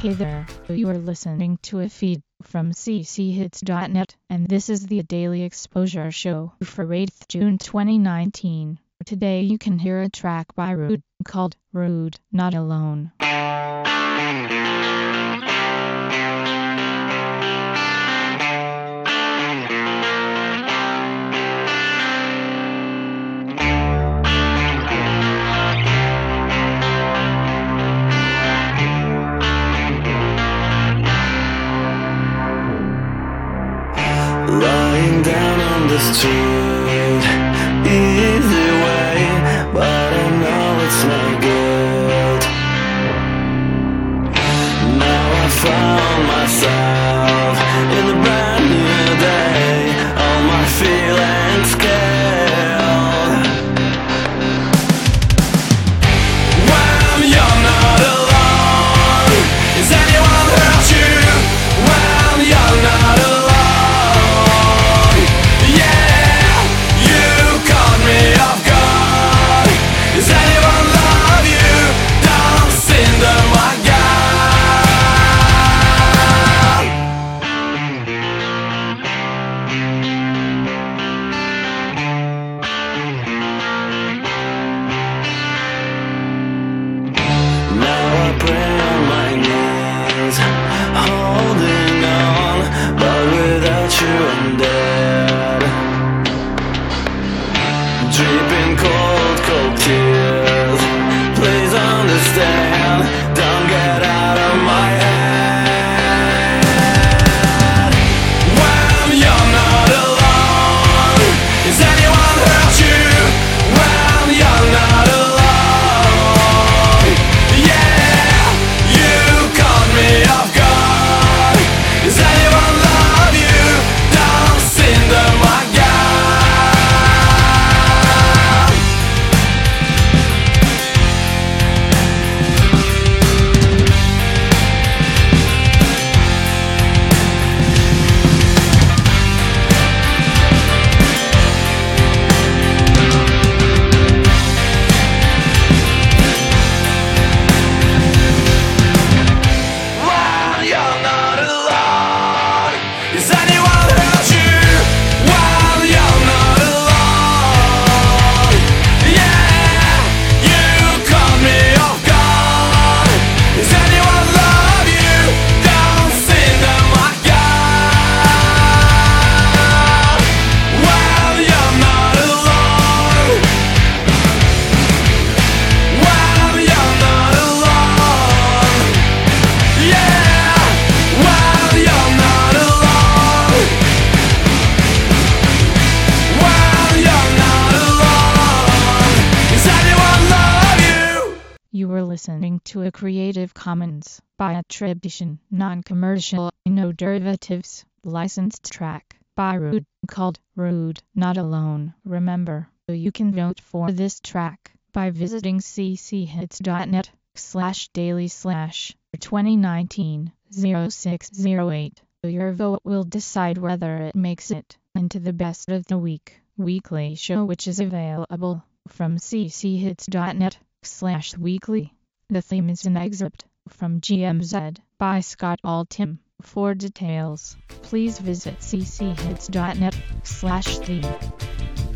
Hey there, you are listening to a feed from cchits.net, and this is the Daily Exposure Show for 8th June 2019. Today you can hear a track by Rude called Rude, Not Alone. Lying down on the street, easy way, but I know it's not good. Now I found myself in a brand new day, all my feelings killed. When you're not alone, is anyone hurt you? When you're not alone, I'm dead, dripping cold tears. Please understand, don't get out of my head. When you're not alone, is anyone hurt you? When you're not alone, yeah, you caught me off guard. Is anyone love you? You were listening to a Creative Commons by attribution, non-commercial, no derivatives, licensed track by Rude called Rude, Not Alone. Remember, you can vote for this track by visiting cchits.net/daily/2019-0608. Your vote will decide whether it makes it into the Best of the Week weekly show, which is available from cchits.net/weekly. The theme is an excerpt from GMZ by Scott Altham. For details, please visit cchits.net/theme.